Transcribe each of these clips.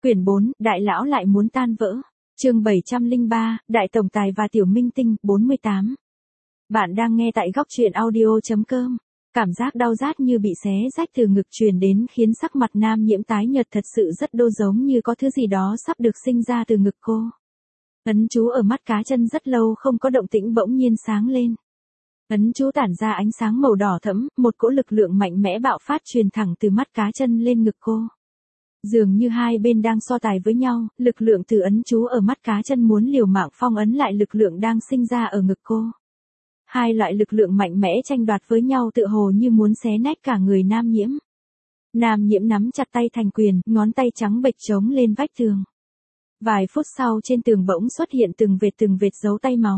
Quyển 4, Đại lão lại muốn tan vỡ. Chương 703, Đại tổng tài và tiểu minh tinh, 48. Bạn đang nghe tại góc truyện audio.com. Cảm giác đau rát như bị xé rách từ ngực truyền đến khiến sắc mặt Nam Nhiễm tái nhợt thật sự rất đô, giống như có thứ gì đó sắp được sinh ra từ ngực cô. Ấn chú ở mắt cá chân rất lâu không có động tĩnh bỗng nhiên sáng lên. Ấn chú tản ra ánh sáng màu đỏ thẫm, một cỗ lực lượng mạnh mẽ bạo phát truyền thẳng từ mắt cá chân lên ngực cô. Dường như hai bên đang so tài với nhau, lực lượng từ ấn chú ở mắt cá chân muốn liều mạng phong ấn lại lực lượng đang sinh ra ở ngực cô. Hai loại lực lượng mạnh mẽ tranh đoạt với nhau tựa hồ như muốn xé nát cả người Nam Nhiễm. Nam Nhiễm nắm chặt tay thành quyền, ngón tay trắng bệch chống lên vách tường. Vài phút sau trên tường bỗng xuất hiện từng vệt dấu tay máu.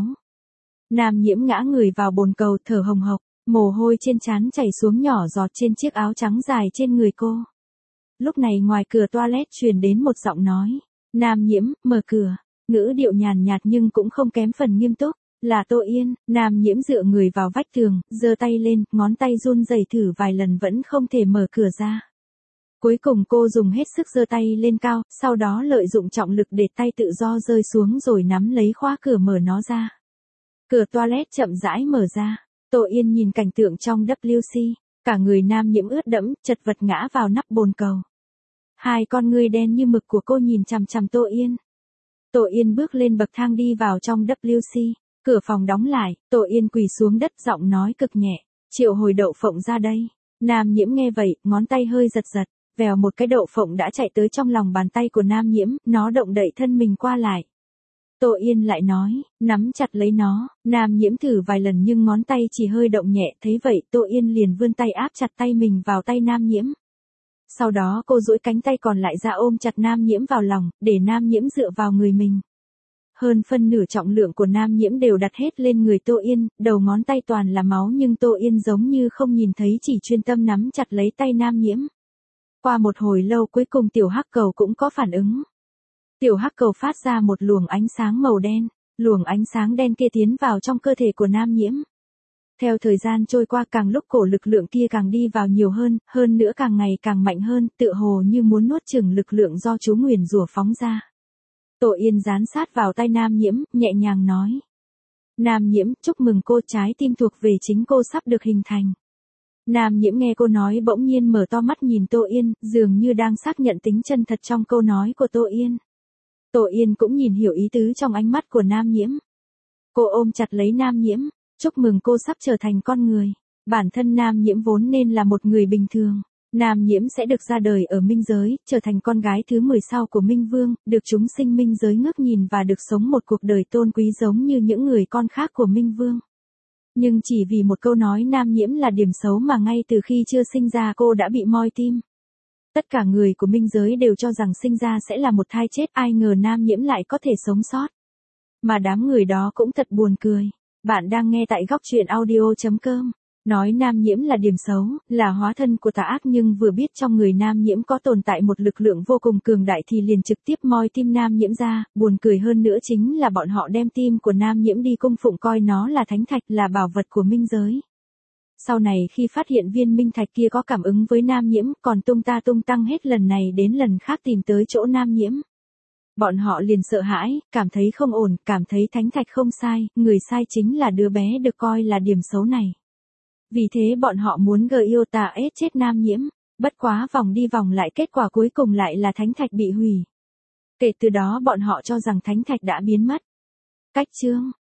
Nam Nhiễm ngã người vào bồn cầu thở hồng hộc, mồ hôi trên trán chảy xuống nhỏ giọt trên chiếc áo trắng dài trên người cô. Lúc này ngoài cửa toilet truyền đến một giọng nói. Nam Nhiễm, mở cửa. Ngữ điệu nhàn nhạt nhưng cũng không kém phần nghiêm túc. Là Tô Yên. Nam Nhiễm dựa người vào vách tường, giơ tay lên, ngón tay run rẩy thử vài lần vẫn không thể mở cửa ra. Cuối cùng cô dùng hết sức giơ tay lên cao, sau đó lợi dụng trọng lực để tay tự do rơi xuống rồi nắm lấy khóa cửa mở nó ra. Cửa toilet chậm rãi mở ra. Tô Yên nhìn cảnh tượng trong WC. Cả người Nam Nhiễm ướt đẫm, chật vật ngã vào nắp bồn cầu. Hai con ngươi đen như mực của cô nhìn chằm chằm Tô Yên. Tô Yên bước lên bậc thang đi vào trong WC. Cửa phòng đóng lại, Tô Yên quỳ xuống đất giọng nói cực nhẹ. Triệu hồi đậu phộng ra đây. Nam Nhiễm nghe vậy, ngón tay hơi giật giật. Vèo một cái đậu phộng đã chạy tới trong lòng bàn tay của Nam Nhiễm, nó động đậy thân mình qua lại. Tô Yên lại nói, nắm chặt lấy nó. Nam Nhiễm thử vài lần nhưng ngón tay chỉ hơi động nhẹ, thấy vậy Tô Yên liền vươn tay áp chặt tay mình vào tay Nam Nhiễm. Sau đó cô duỗi cánh tay còn lại ra ôm chặt Nam Nhiễm vào lòng, để Nam Nhiễm dựa vào người mình. Hơn phân nửa trọng lượng của Nam Nhiễm đều đặt hết lên người Tô Yên, đầu ngón tay toàn là máu nhưng Tô Yên giống như không nhìn thấy, chỉ chuyên tâm nắm chặt lấy tay Nam Nhiễm. Qua một hồi lâu cuối cùng tiểu hắc cầu cũng có phản ứng. Tiểu hắc cầu phát ra một luồng ánh sáng màu đen, luồng ánh sáng đen kia tiến vào trong cơ thể của Nam Nhiễm. Theo thời gian trôi qua càng lúc cổ lực lượng kia càng đi vào nhiều hơn nữa càng ngày càng mạnh hơn, tựa hồ như muốn nuốt chửng lực lượng do chú nguyền rủa phóng ra. Tô Yên dán sát vào tay Nam Nhiễm, nhẹ nhàng nói. Nam Nhiễm, chúc mừng cô, trái tim thuộc về chính cô sắp được hình thành. Nam Nhiễm nghe cô nói bỗng nhiên mở to mắt nhìn Tô Yên, dường như đang xác nhận tính chân thật trong câu nói của Tô Yên. Tô Yên cũng nhìn hiểu ý tứ trong ánh mắt của Nam Nhiễm. Cô ôm chặt lấy Nam Nhiễm. Chúc mừng cô sắp trở thành con người. Bản thân Nam Nhiễm vốn nên là một người bình thường. Nam Nhiễm sẽ được ra đời ở minh giới, trở thành con gái thứ 10 sau của Minh Vương, được chúng sinh minh giới ngước nhìn và được sống một cuộc đời tôn quý giống như những người con khác của Minh Vương. Nhưng chỉ vì một câu nói Nam Nhiễm là điểm xấu mà ngay từ khi chưa sinh ra cô đã bị moi tim. Tất cả người của minh giới đều cho rằng sinh ra sẽ là một thai chết, ai ngờ Nam Nhiễm lại có thể sống sót. Mà đám người đó cũng thật buồn cười. Bạn đang nghe tại góc truyện audio.com. Nói Nam Nhiễm là điểm xấu, là hóa thân của tà ác, nhưng vừa biết trong người Nam Nhiễm có tồn tại một lực lượng vô cùng cường đại thì liền trực tiếp moi tim Nam Nhiễm ra. Buồn cười hơn nữa chính là bọn họ đem tim của Nam Nhiễm đi cung phụng, coi nó là thánh thạch, là bảo vật của minh giới. Sau này khi phát hiện viên minh thạch kia có cảm ứng với Nam Nhiễm, còn tung tăng hết lần này đến lần khác tìm tới chỗ Nam Nhiễm. Bọn họ liền sợ hãi, cảm thấy không ổn, cảm thấy thánh thạch không sai, người sai chính là đứa bé được coi là điểm xấu này. Vì thế bọn họ muốn yêu tà ết chết Nam Nhiễm, bất quá vòng đi vòng lại kết quả cuối cùng lại là thánh thạch bị hủy. Kể từ đó bọn họ cho rằng thánh thạch đã biến mất. Cách chương